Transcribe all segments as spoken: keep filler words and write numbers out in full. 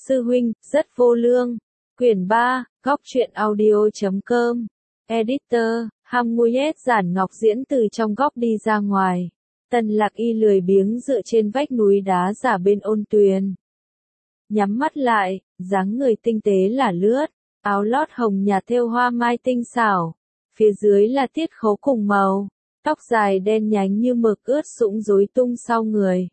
Sư huynh, rất vô lương. Quyển ba, góc truyện audio chấm com. Editor, Hamuyet Giản Ngọc Diễn từ trong góc đi ra ngoài. Tần Lạc Y lười biếng dựa trên vách núi đá giả bên ôn tuyền. Nhắm mắt lại, dáng người tinh tế là lướt, áo lót hồng nhạt thêu hoa mai tinh xảo. Phía dưới là tiết khấu cùng màu, tóc dài đen nhánh như mực ướt sũng rối tung sau người.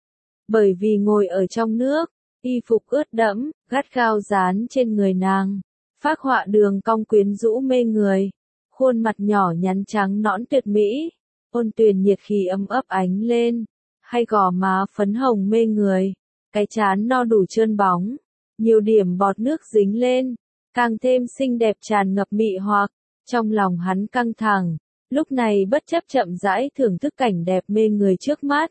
Bởi vì ngồi ở trong nước, y phục ướt đẫm, gắt gao dán trên người nàng, phác họa đường cong quyến rũ mê người, khuôn mặt nhỏ nhắn trắng nõn tuyệt mỹ, ôn tuyền nhiệt khí ấm ấp ánh lên, hai gò má phấn hồng mê người, cái trán no đủ trơn bóng, nhiều điểm bọt nước dính lên, càng thêm xinh đẹp tràn ngập mị hoặc. Trong lòng hắn căng thẳng, lúc này bất chấp chậm rãi thưởng thức cảnh đẹp mê người trước mắt.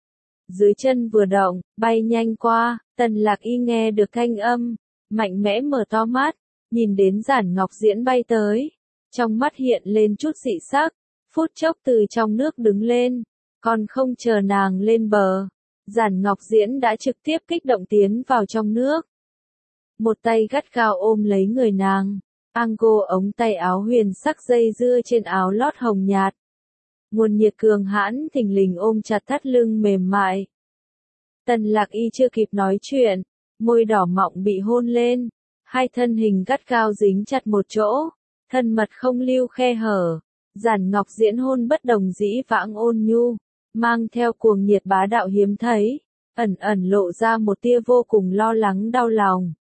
Dưới chân vừa động, bay nhanh qua, Tần Lạc Y nghe được thanh âm, mạnh mẽ mở to mắt, nhìn đến Giản Ngọc Diễn bay tới, trong mắt hiện lên chút dị sắc, phút chốc từ trong nước đứng lên, còn không chờ nàng lên bờ, Giản Ngọc Diễn đã trực tiếp kích động tiến vào trong nước. Một tay gắt gao ôm lấy người nàng. Ango ống tay áo huyền sắc dây dưa trên áo lót hồng nhạt. Nguồn nhiệt cường hãn thình lình ôm chặt thắt lưng mềm mại. Tần Lạc Y chưa kịp nói chuyện, môi đỏ mọng bị hôn lên, hai thân hình gắt gao dính chặt một chỗ, thân mật không lưu khe hở. Giản Ngọc Diễn hôn bất đồng dĩ vãng ôn nhu, mang theo cuồng nhiệt bá đạo hiếm thấy, ẩn ẩn lộ ra một tia vô cùng lo lắng đau lòng.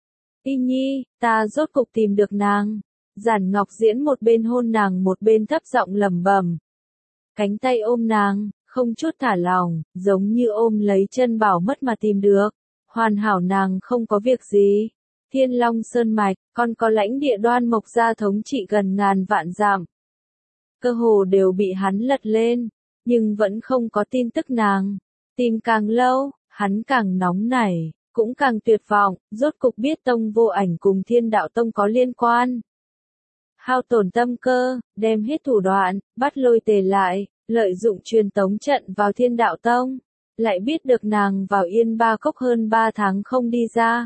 Y Nhi, ta rốt cục tìm được nàng. Giản Ngọc Diễn một bên hôn nàng một bên thấp giọng lẩm bẩm. Cánh tay ôm nàng, không chút thả lỏng, giống như ôm lấy chân bảo mất mà tìm được. Hoàn hảo nàng không có việc gì. Thiên Long Sơn Mạch, còn có lãnh địa Đoan Mộc gia thống trị gần ngàn vạn dặm. Cơ hồ đều bị hắn lật lên, nhưng vẫn không có tin tức nàng. Tìm càng lâu, hắn càng nóng nảy. Cũng càng tuyệt vọng, rốt cục biết Tông Vô Ảnh cùng Thiên Đạo Tông có liên quan. Hao tổn tâm cơ, đem hết thủ đoạn, bắt lôi tề lại, lợi dụng truyền tống trận vào Thiên Đạo Tông, lại biết được nàng vào Yên Ba Cốc hơn ba tháng không đi ra.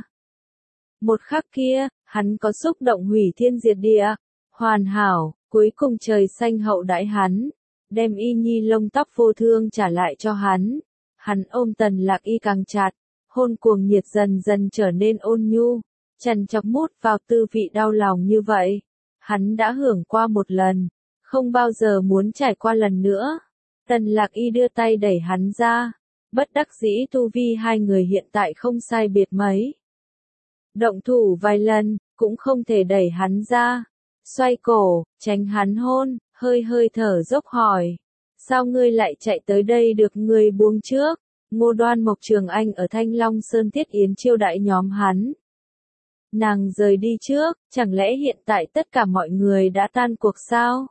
Một khắc kia, hắn có xúc động hủy thiên diệt địa, hoàn hảo, cuối cùng trời xanh hậu đãi hắn, đem Y Nhi lông tóc vô thương trả lại cho hắn. Hắn ôm Tần Lạc Y càng chặt. Hôn cuồng nhiệt dần dần trở nên ôn nhu, chằn chọc mút vào tư vị đau lòng như vậy. Hắn đã hưởng qua một lần, không bao giờ muốn trải qua lần nữa. Tần Lạc Y đưa tay đẩy hắn ra, bất đắc dĩ tu vi hai người hiện tại không sai biệt mấy. Động thủ vài lần, cũng không thể đẩy hắn ra. Xoay cổ, tránh hắn hôn, hơi hơi thở dốc hỏi. Sao ngươi lại chạy tới đây được người buông trước? Ngô Đoan Mộc Trường Anh ở Thanh Long Sơn Thiết Yến chiêu đãi nhóm hắn. Nàng rời đi trước, chẳng lẽ hiện tại tất cả mọi người đã tan cuộc sao?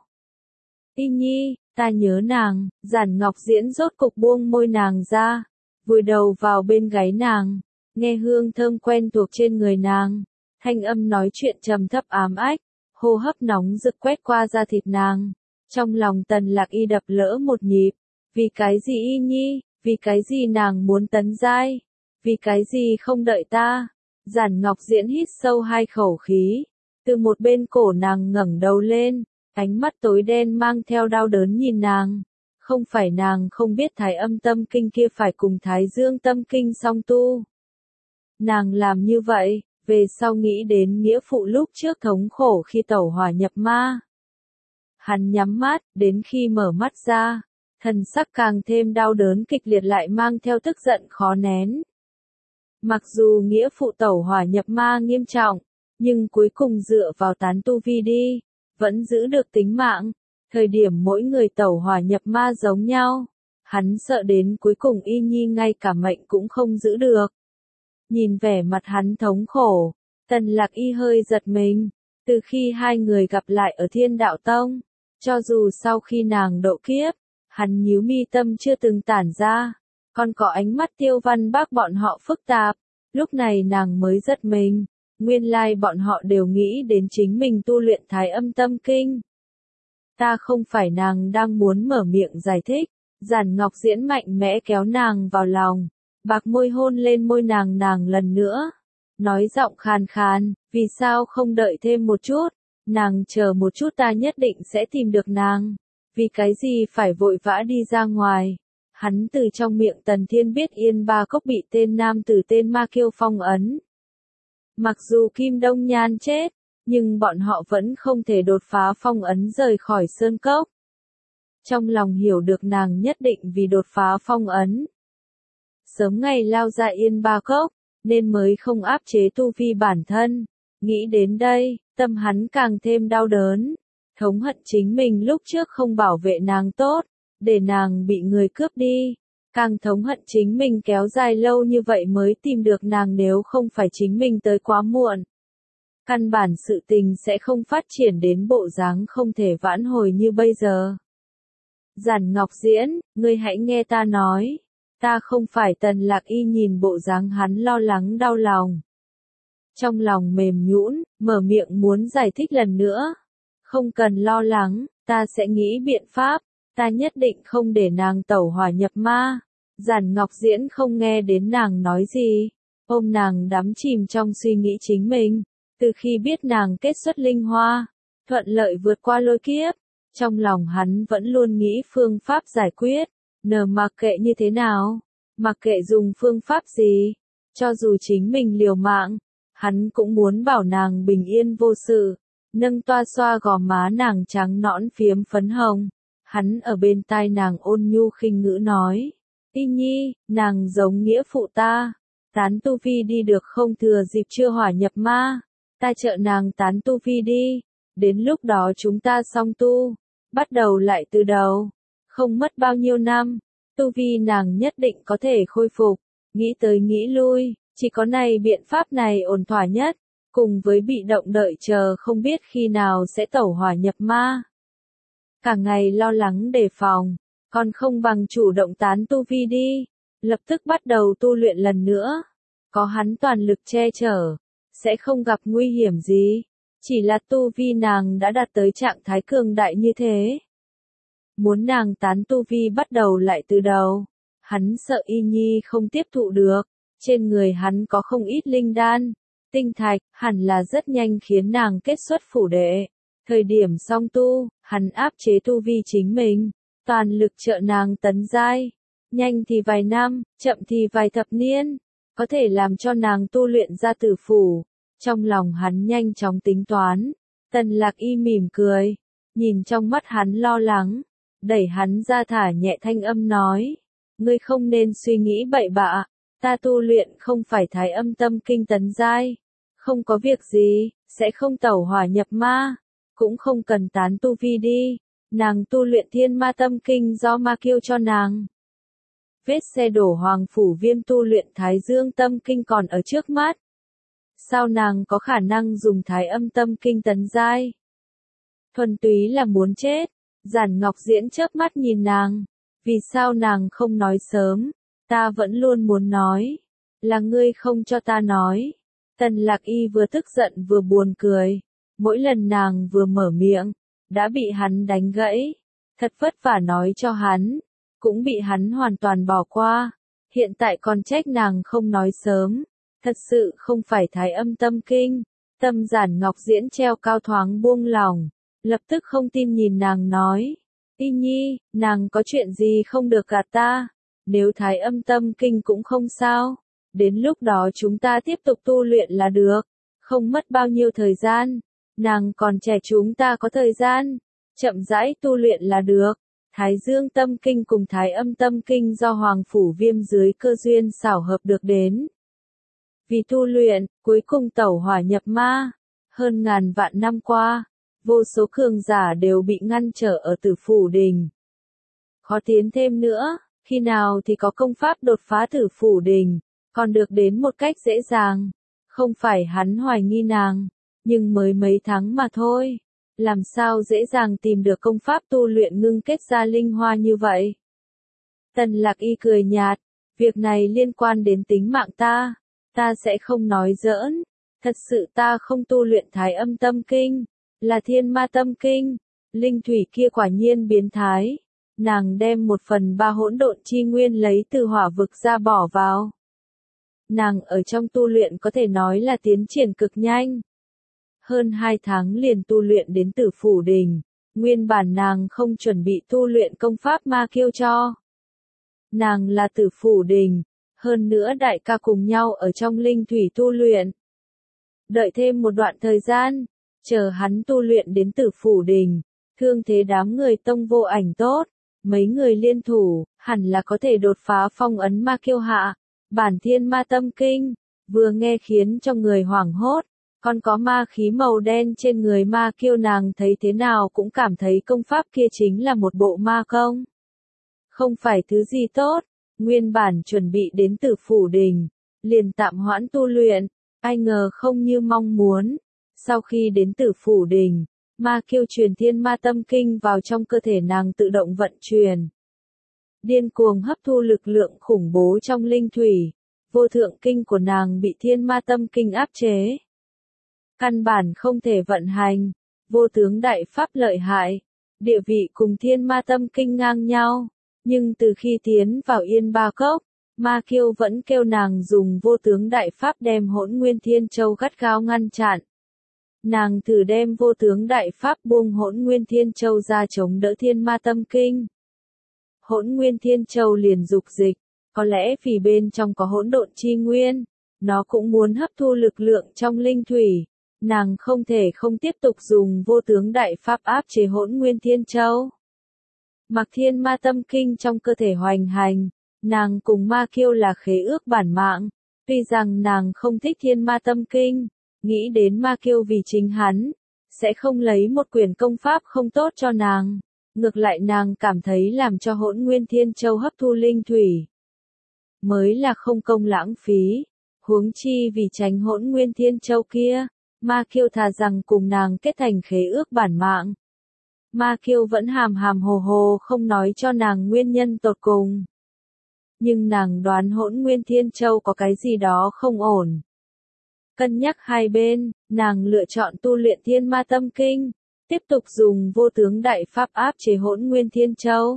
Y Nhi, ta nhớ nàng. Giản Ngọc Diễn rốt cục buông môi nàng ra, vùi đầu vào bên gáy nàng, nghe hương thơm quen thuộc trên người nàng, thanh âm nói chuyện trầm thấp ám ách, hô hấp nóng rực quét qua da thịt nàng. Trong lòng Tần Lạc Y đập lỡ một nhịp, vì cái gì Y Nhi? Vì cái gì nàng muốn tấn giai? Vì cái gì không đợi ta? Giản Ngọc Diễn hít sâu hai khẩu khí. Từ một bên cổ nàng ngẩng đầu lên, ánh mắt tối đen mang theo đau đớn nhìn nàng. Không phải nàng không biết Thái Âm Tâm Kinh kia phải cùng Thái Dương Tâm Kinh song tu. Nàng làm như vậy, về sau nghĩ đến nghĩa phụ lúc trước thống khổ khi tẩu hỏa nhập ma. Hắn nhắm mắt, đến khi mở mắt ra. Thần sắc càng thêm đau đớn kịch liệt lại mang theo tức giận khó nén. Mặc dù nghĩa phụ tẩu hỏa nhập ma nghiêm trọng, nhưng cuối cùng dựa vào tán tu vi đi, vẫn giữ được tính mạng. Thời điểm mỗi người tẩu hỏa nhập ma giống nhau, hắn sợ đến cuối cùng Y Nhi ngay cả mệnh cũng không giữ được. Nhìn vẻ mặt hắn thống khổ, Tần Lạc Y hơi giật mình, từ khi hai người gặp lại ở Thiên Đạo Tông, cho dù sau khi nàng độ kiếp, hắn nhíu mi tâm chưa từng tản ra, còn có ánh mắt Tiêu Văn Bác bọn họ phức tạp, lúc này nàng mới giật mình, nguyên lai bọn họ đều nghĩ đến chính mình tu luyện Thái Âm Tâm Kinh. Ta không phải nàng đang muốn mở miệng giải thích, Giản Ngọc Diễn mạnh mẽ kéo nàng vào lòng, bạc môi hôn lên môi nàng nàng lần nữa, nói giọng khàn khàn, vì sao không đợi thêm một chút, nàng chờ một chút ta nhất định sẽ tìm được nàng, vì cái gì phải vội vã đi ra ngoài. Hắn từ trong miệng Tần Thiên biết Yên Ba Cốc bị tên nam tử tên Ma Kiêu phong ấn. Mặc dù Kim Đông Nhan chết, nhưng bọn họ vẫn không thể đột phá phong ấn rời khỏi Sơn Cốc. Trong lòng hiểu được nàng nhất định vì đột phá phong ấn. Sớm ngày lao ra Yên Ba Cốc, nên mới không áp chế tu vi bản thân. Nghĩ đến đây, tâm hắn càng thêm đau đớn. Thống hận chính mình lúc trước không bảo vệ nàng tốt, để nàng bị người cướp đi. Càng thống hận chính mình kéo dài lâu như vậy mới tìm được nàng nếu không phải chính mình tới quá muộn. Căn bản sự tình sẽ không phát triển đến bộ dáng không thể vãn hồi như bây giờ. Giản Ngọc Diễn, ngươi hãy nghe ta nói. Ta không phải Tần Lạc Y nhìn bộ dáng hắn lo lắng đau lòng. Trong lòng mềm nhũn, mở miệng muốn giải thích lần nữa. Không cần lo lắng, ta sẽ nghĩ biện pháp, ta nhất định không để nàng tẩu hỏa nhập ma. Giản Ngọc Diễn không nghe đến nàng nói gì, ôm nàng đắm chìm trong suy nghĩ chính mình. Từ khi biết nàng kết xuất linh hoa, thuận lợi vượt qua lôi kiếp, trong lòng hắn vẫn luôn nghĩ phương pháp giải quyết. Nờ mặc kệ như thế nào, mặc kệ dùng phương pháp gì, cho dù chính mình liều mạng, hắn cũng muốn bảo nàng bình yên vô sự. Nâng toa xoa gò má nàng trắng nõn phiếm phấn hồng, hắn ở bên tai nàng ôn nhu khinh ngữ nói, Y Nhi, nàng giống nghĩa phụ ta, tán tu vi đi được không thừa dịp chưa hỏa nhập ma, ta trợ nàng tán tu vi đi, đến lúc đó chúng ta song tu, bắt đầu lại từ đầu, không mất bao nhiêu năm, tu vi nàng nhất định có thể khôi phục. Nghĩ tới nghĩ lui, chỉ có này biện pháp này ổn thỏa nhất, cùng với bị động đợi chờ không biết khi nào sẽ tẩu hỏa nhập ma. Cả ngày lo lắng đề phòng, còn không bằng chủ động tán tu vi đi, lập tức bắt đầu tu luyện lần nữa. Có hắn toàn lực che chở, sẽ không gặp nguy hiểm gì, chỉ là tu vi nàng đã đạt tới trạng thái cường đại như thế. Muốn nàng tán tu vi bắt đầu lại từ đầu, hắn sợ Y Nhi không tiếp thụ được, trên người hắn có không ít linh đan, tinh thạch, hẳn là rất nhanh khiến nàng kết xuất phủ đệ. Thời điểm song tu, hắn áp chế tu vi chính mình, toàn lực trợ nàng tấn giai, nhanh thì vài năm, chậm thì vài thập niên, có thể làm cho nàng tu luyện ra tử phủ. Trong lòng hắn nhanh chóng tính toán, Tần Lạc Y mỉm cười, nhìn trong mắt hắn lo lắng, đẩy hắn ra thả nhẹ thanh âm nói, ngươi không nên suy nghĩ bậy bạ, ta tu luyện không phải thái âm tâm kinh tấn giai, không có việc gì, sẽ không tẩu hỏa nhập ma, cũng không cần tán tu vi đi, nàng tu luyện thiên ma tâm kinh do Ma Kiêu cho nàng. Vết xe đổ hoàng phủ viêm tu luyện thái dương tâm kinh còn ở trước mắt. Sao nàng có khả năng dùng thái âm tâm kinh tấn giai? Thuần túy là muốn chết. Giản Ngọc Diễn chớp mắt nhìn nàng, vì sao nàng không nói sớm, ta vẫn luôn muốn nói, là ngươi không cho ta nói. Tần Lạc Y vừa tức giận vừa buồn cười, mỗi lần nàng vừa mở miệng, đã bị hắn đánh gãy, thật vất vả nói cho hắn, cũng bị hắn hoàn toàn bỏ qua, hiện tại còn trách nàng không nói sớm, thật sự không phải thái âm tâm kinh. Tâm Giản Ngọc Diễn treo cao thoáng buông lòng. Lập tức không tin nhìn nàng nói, Y Nhi, nàng có chuyện gì không được gạt ta, nếu thái âm tâm kinh cũng không sao, đến lúc đó chúng ta tiếp tục tu luyện là được, không mất bao nhiêu thời gian, nàng còn trẻ chúng ta có thời gian, chậm rãi tu luyện là được. Thái dương tâm kinh cùng thái âm tâm kinh do Hoàng Phủ Viêm dưới cơ duyên xảo hợp được đến. Vì tu luyện, cuối cùng tẩu hỏa nhập ma, hơn ngàn vạn năm qua, vô số cường giả đều bị ngăn trở ở Tử Phủ Đình. Khó tiến thêm nữa, khi nào thì có công pháp đột phá Tử Phủ Đình, còn được đến một cách dễ dàng. Không phải hắn hoài nghi nàng, nhưng mới mấy tháng mà thôi, làm sao dễ dàng tìm được công pháp tu luyện ngưng kết ra linh hoa như vậy. Tần Lạc Y cười nhạt, việc này liên quan đến tính mạng ta, ta sẽ không nói giỡn, thật sự ta không tu luyện thái âm tâm kinh, là thiên ma tâm kinh, linh thủy kia quả nhiên biến thái, nàng đem một phần ba hỗn độn chi nguyên lấy từ hỏa vực ra bỏ vào. nàng ở trong tu luyện có thể nói là tiến triển cực nhanh. Hơn hai tháng liền tu luyện đến Tử Phủ Đình, nguyên bản nàng không chuẩn bị tu luyện công pháp ma kiêu cho. Nàng là Tử Phủ Đình, hơn nữa đại ca cùng nhau ở trong linh thủy tu luyện. Đợi thêm một đoạn thời gian, chờ hắn tu luyện đến Tử Phủ Đình, thương thế đám người Tông Vô Ảnh tốt, mấy người liên thủ, hẳn là có thể đột phá phong ấn ma kiêu hạ, bản thiên ma tâm kinh, vừa nghe khiến cho người hoảng hốt, còn có ma khí màu đen trên người ma kiêu nàng thấy thế nào cũng cảm thấy công pháp kia chính là một bộ ma công. Không phải thứ gì tốt, nguyên bản chuẩn bị đến Tử Phủ Đình, liền tạm hoãn tu luyện, ai ngờ không như mong muốn, sau khi đến Tử Phủ Đình, ma kiêu truyền thiên ma tâm kinh vào trong cơ thể nàng tự động vận chuyển. Điên cuồng hấp thu lực lượng khủng bố trong linh thủy, vô thượng kinh của nàng bị thiên ma tâm kinh áp chế. Căn bản không thể vận hành, vô tướng đại pháp lợi hại, địa vị cùng thiên ma tâm kinh ngang nhau, nhưng từ khi tiến vào Yên Ba Cốc, ma kiêu vẫn kêu nàng dùng vô tướng đại pháp đem Hỗn Nguyên Thiên Châu gắt gao ngăn chặn. Nàng thử đem vô tướng đại pháp buông Hỗn Nguyên Thiên Châu ra chống đỡ thiên ma tâm kinh. Hỗn Nguyên Thiên Châu liền dục dịch, có lẽ vì bên trong có hỗn độn chi nguyên, nó cũng muốn hấp thu lực lượng trong linh thủy, nàng không thể không tiếp tục dùng vô tướng đại pháp áp chế Hỗn Nguyên Thiên Châu. Mặc thiên ma tâm kinh trong cơ thể hoành hành, nàng cùng ma kiêu là khế ước bản mạng, tuy rằng nàng không thích thiên ma tâm kinh, nghĩ đến ma kiêu vì chính hắn, sẽ không lấy một quyển công pháp không tốt cho nàng, ngược lại nàng cảm thấy làm cho Hỗn Nguyên Thiên Châu hấp thu linh thủy mới là không công lãng phí, huống chi vì tránh Hỗn Nguyên Thiên Châu kia, ma kiêu thà rằng cùng nàng kết thành khế ước bản mạng. Ma kiêu vẫn hàm hàm hồ hồ không nói cho nàng nguyên nhân tột cùng. Nhưng nàng đoán Hỗn Nguyên Thiên Châu có cái gì đó không ổn. Cân nhắc hai bên, nàng lựa chọn tu luyện thiên ma tâm kinh, tiếp tục dùng vô tướng đại pháp áp chế Hỗn Nguyên Thiên Châu.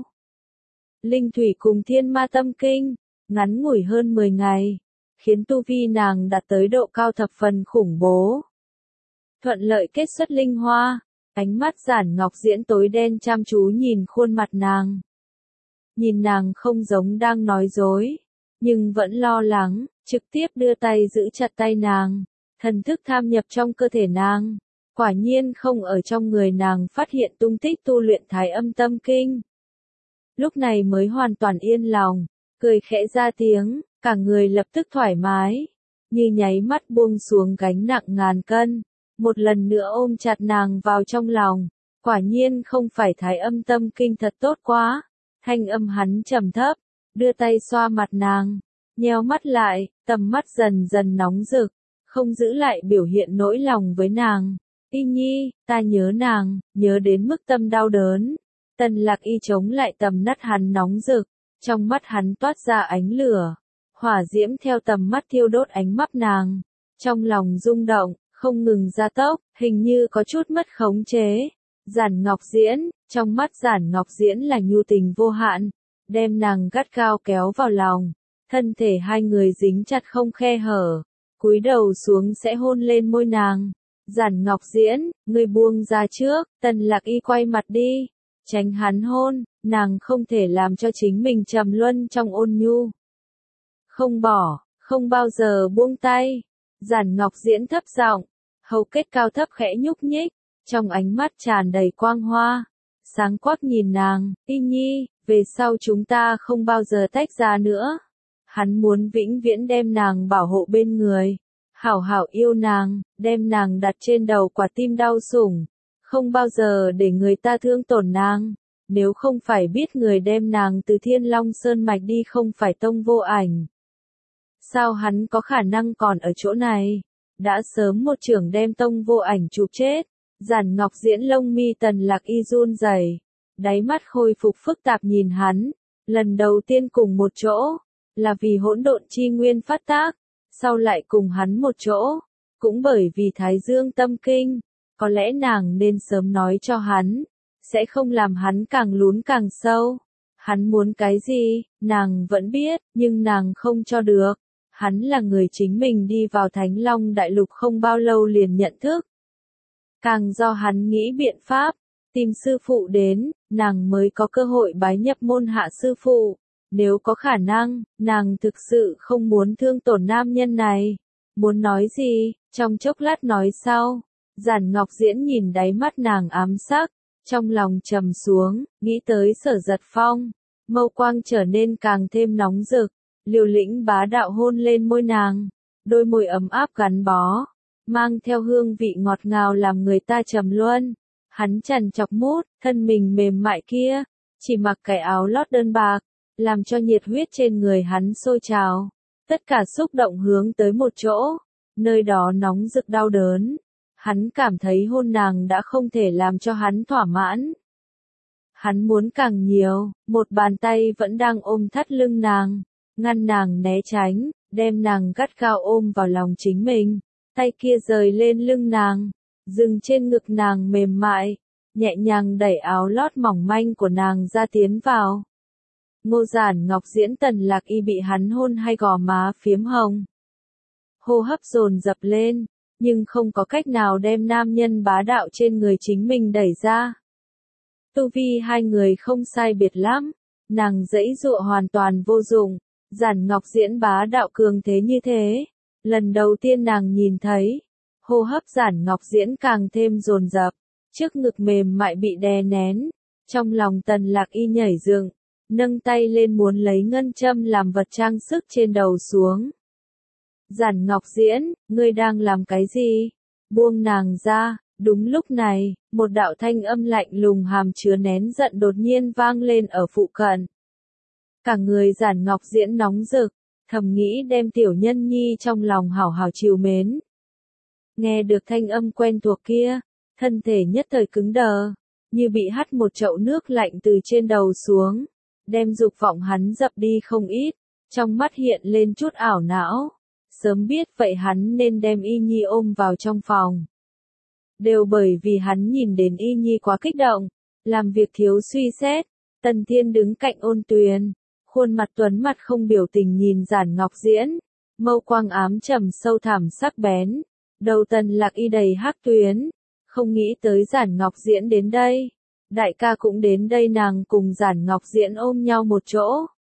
Linh thủy cùng thiên ma tâm kinh, ngắn ngủi hơn mười ngày, khiến tu vi nàng đạt tới độ cao thập phần khủng bố. Thuận lợi kết xuất linh hoa, ánh mắt Giản Ngọc Diễn tối đen chăm chú nhìn khuôn mặt nàng. Nhìn nàng không giống đang nói dối, nhưng vẫn lo lắng, trực tiếp đưa tay giữ chặt tay nàng, thần thức tham nhập trong cơ thể nàng. Quả nhiên không ở trong người nàng phát hiện tung tích tu luyện Thái Âm Tâm Kinh. Lúc này mới hoàn toàn yên lòng, cười khẽ ra tiếng, cả người lập tức thoải mái, như nháy mắt buông xuống gánh nặng ngàn cân, một lần nữa ôm chặt nàng vào trong lòng. Quả nhiên không phải Thái Âm Tâm Kinh thật tốt quá. Thanh âm hắn trầm thấp, đưa tay xoa mặt nàng, nheo mắt lại, tầm mắt dần dần nóng rực, không giữ lại biểu hiện nỗi lòng với nàng. Y Nhi, ta nhớ nàng, nhớ đến mức tâm đau đớn. Tần Lạc Y chống lại tầm mắt hắn nóng rực, trong mắt hắn toát ra ánh lửa, hỏa diễm theo tầm mắt thiêu đốt ánh mắt nàng. Trong lòng rung động, không ngừng gia tốc, hình như có chút mất khống chế. Giản Ngọc Diễn, trong mắt Giản Ngọc Diễn là nhu tình vô hạn, đem nàng gắt gao kéo vào lòng, thân thể hai người dính chặt không khe hở, cúi đầu xuống sẽ hôn lên môi nàng. Giản Ngọc Diễn, người buông ra trước, Tần Lạc Y quay mặt đi, tránh hắn hôn, nàng không thể làm cho chính mình trầm luân trong ôn nhu. Không bỏ, không bao giờ buông tay. Giản Ngọc Diễn thấp giọng, hầu kết cao thấp khẽ nhúc nhích, trong ánh mắt tràn đầy quang hoa, sáng quắc nhìn nàng. Y Nhi, về sau chúng ta không bao giờ tách ra nữa. Hắn muốn vĩnh viễn đem nàng bảo hộ bên người, hảo hảo yêu nàng, đem nàng đặt trên đầu quả tim đau sủng, không bao giờ để người ta thương tổn nàng. Nếu không phải biết người đem nàng từ Thiên Long Sơn Mạch đi không phải Tông Vô Ảnh, sao hắn có khả năng còn ở chỗ này? Đã sớm một chưởng đem Tông Vô Ảnh chụp chết. Giản Ngọc Diễn lông mi Tần Lạc Y run rẩy, đáy mắt khôi phục phức tạp nhìn hắn. Lần đầu tiên cùng một chỗ, là vì hỗn độn chi nguyên phát tác, sau lại cùng hắn một chỗ, cũng bởi vì Thái Dương Tâm Kinh. Có lẽ nàng nên sớm nói cho hắn, sẽ không làm hắn càng lún càng sâu. Hắn muốn cái gì, nàng vẫn biết, nhưng nàng không cho được. Hắn là người chính mình đi vào Thánh Long Đại Lục không bao lâu liền nhận thức. Càng do hắn nghĩ biện pháp, tìm sư phụ đến, nàng mới có cơ hội bái nhập môn hạ sư phụ. Nếu có khả năng, nàng thực sự không muốn thương tổn nam nhân này. Muốn nói gì, trong chốc lát nói sau. Giản Ngọc Diễn nhìn đáy mắt nàng ám sắc, trong lòng trầm xuống, nghĩ tới Sở Giật Phong. Mâu quang trở nên càng thêm nóng rực, liều lĩnh bá đạo hôn lên môi nàng. Đôi môi ấm áp gắn bó, mang theo hương vị ngọt ngào làm người ta trầm luân. Hắn chằn chọc mút, thân mình mềm mại kia, chỉ mặc cái áo lót đơn bạc, làm cho nhiệt huyết trên người hắn sôi trào. Tất cả xúc động hướng tới một chỗ, nơi đó nóng rực đau đớn. Hắn cảm thấy hôn nàng đã không thể làm cho hắn thỏa mãn. Hắn muốn càng nhiều, một bàn tay vẫn đang ôm thắt lưng nàng, ngăn nàng né tránh, đem nàng gắt gao ôm vào lòng chính mình. Tay kia rời lên lưng nàng, dừng trên ngực nàng mềm mại, nhẹ nhàng đẩy áo lót mỏng manh của nàng ra tiến vào. Ngô Giản Ngọc Diễn Tần Lạc Y bị hắn hôn hai gò má phiếm hồng. Hô hấp dồn dập lên, nhưng không có cách nào đem nam nhân bá đạo trên người chính mình đẩy ra. Tu vi hai người không sai biệt lắm, nàng giãy giụa hoàn toàn vô dụng. Giản Ngọc Diễn bá đạo cường thế như thế, lần đầu tiên nàng nhìn thấy, hô hấp Giản Ngọc Diễn càng thêm dồn dập, trước ngực mềm mại bị đè nén, trong lòng Tần Lạc Y nhảy dựng, nâng tay lên muốn lấy ngân châm làm vật trang sức trên đầu xuống. Giản Ngọc Diễn, ngươi đang làm cái gì? Buông nàng ra. Đúng lúc này, một đạo thanh âm lạnh lùng hàm chứa nén giận đột nhiên vang lên ở phụ cận. Cả người Giản Ngọc Diễn nóng rực, thầm nghĩ đem tiểu nhân nhi trong lòng hảo hảo chiều mến. Nghe được thanh âm quen thuộc kia, thân thể nhất thời cứng đờ, như bị hắt một chậu nước lạnh từ trên đầu xuống, đem dục vọng hắn dập đi không ít, trong mắt hiện lên chút ảo não. Sớm biết vậy hắn nên đem Y Nhi ôm vào trong phòng. Đều bởi vì hắn nhìn đến Y Nhi quá kích động, làm việc thiếu suy xét. Tần Thiên đứng cạnh Ôn Tuyền, khuôn mặt tuấn mặt không biểu tình nhìn Giản Ngọc Diễn, mâu quang ám trầm sâu thẳm sắc bén, đầu Tần Lạc Y đầy hắc tuyến, không nghĩ tới Giản Ngọc Diễn đến đây, đại ca cũng đến đây. Nàng cùng Giản Ngọc Diễn ôm nhau một chỗ,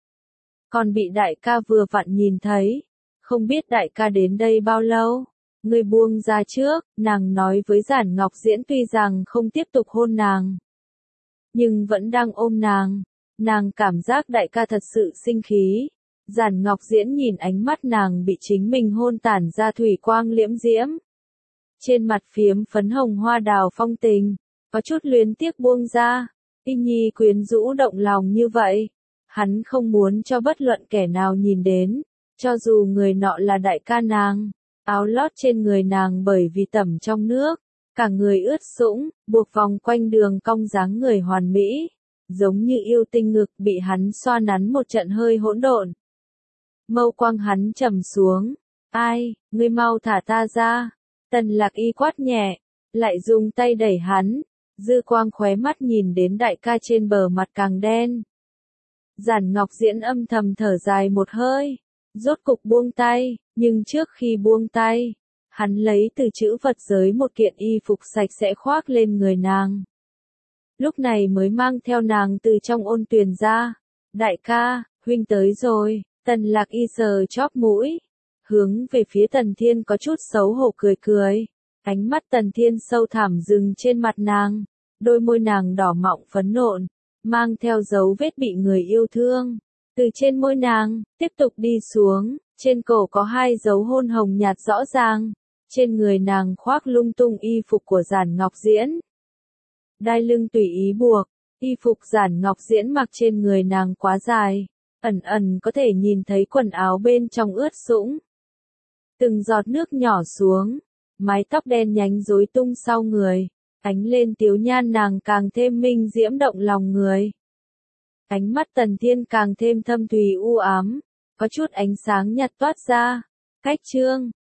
còn bị đại ca vừa vặn nhìn thấy, không biết đại ca đến đây bao lâu. Ngươi buông ra trước, nàng nói với Giản Ngọc Diễn tuy rằng không tiếp tục hôn nàng, nhưng vẫn đang ôm nàng. Nàng cảm giác đại ca thật sự sinh khí. Giản Ngọc Diễn nhìn ánh mắt nàng bị chính mình hôn tản ra thủy quang liễm diễm. Trên mặt phiếm phấn hồng hoa đào phong tình, có chút luyến tiếc buông ra. Y Nhi quyến rũ động lòng như vậy, hắn không muốn cho bất luận kẻ nào nhìn đến, cho dù người nọ là đại ca nàng. Áo lót trên người nàng bởi vì tẩm trong nước, cả người ướt sũng, buộc vòng quanh đường cong dáng người hoàn mỹ, giống như yêu tinh ngực bị hắn xoa nắn một trận hơi hỗn độn. Mâu quang hắn trầm xuống, ai, ngươi mau thả ta ra. Tần Lạc Y quát nhẹ, lại dùng tay đẩy hắn, dư quang khóe mắt nhìn đến đại ca trên bờ mặt càng đen. Giản Ngọc Diễn âm thầm thở dài một hơi, rốt cục buông tay, nhưng trước khi buông tay, hắn lấy từ chữ vật giới một kiện y phục sạch sẽ khoác lên người nàng. Lúc này mới mang theo nàng từ trong Ôn Tuyền ra. Đại ca, huynh tới rồi. Tần Lạc Y sờ chóp mũi, hướng về phía Tần Thiên có chút xấu hổ cười cười. Ánh mắt Tần Thiên sâu thẳm dừng trên mặt nàng, đôi môi nàng đỏ mọng phấn nộn, mang theo dấu vết bị người yêu thương. Từ trên môi nàng, tiếp tục đi xuống, trên cổ có hai dấu hôn hồng nhạt rõ ràng, trên người nàng khoác lung tung y phục của Giản Ngọc Diễn. Đai lưng tùy ý buộc, y phục Giản Ngọc Diễn mặc trên người nàng quá dài, ẩn ẩn có thể nhìn thấy quần áo bên trong ướt sũng. Từng giọt nước nhỏ xuống, mái tóc đen nhánh rối tung sau người, ánh lên tiếu nhan nàng càng thêm minh diễm động lòng người. Ánh mắt Tần Thiên càng thêm thâm thúy u ám, có chút ánh sáng nhạt toát ra. Cách chương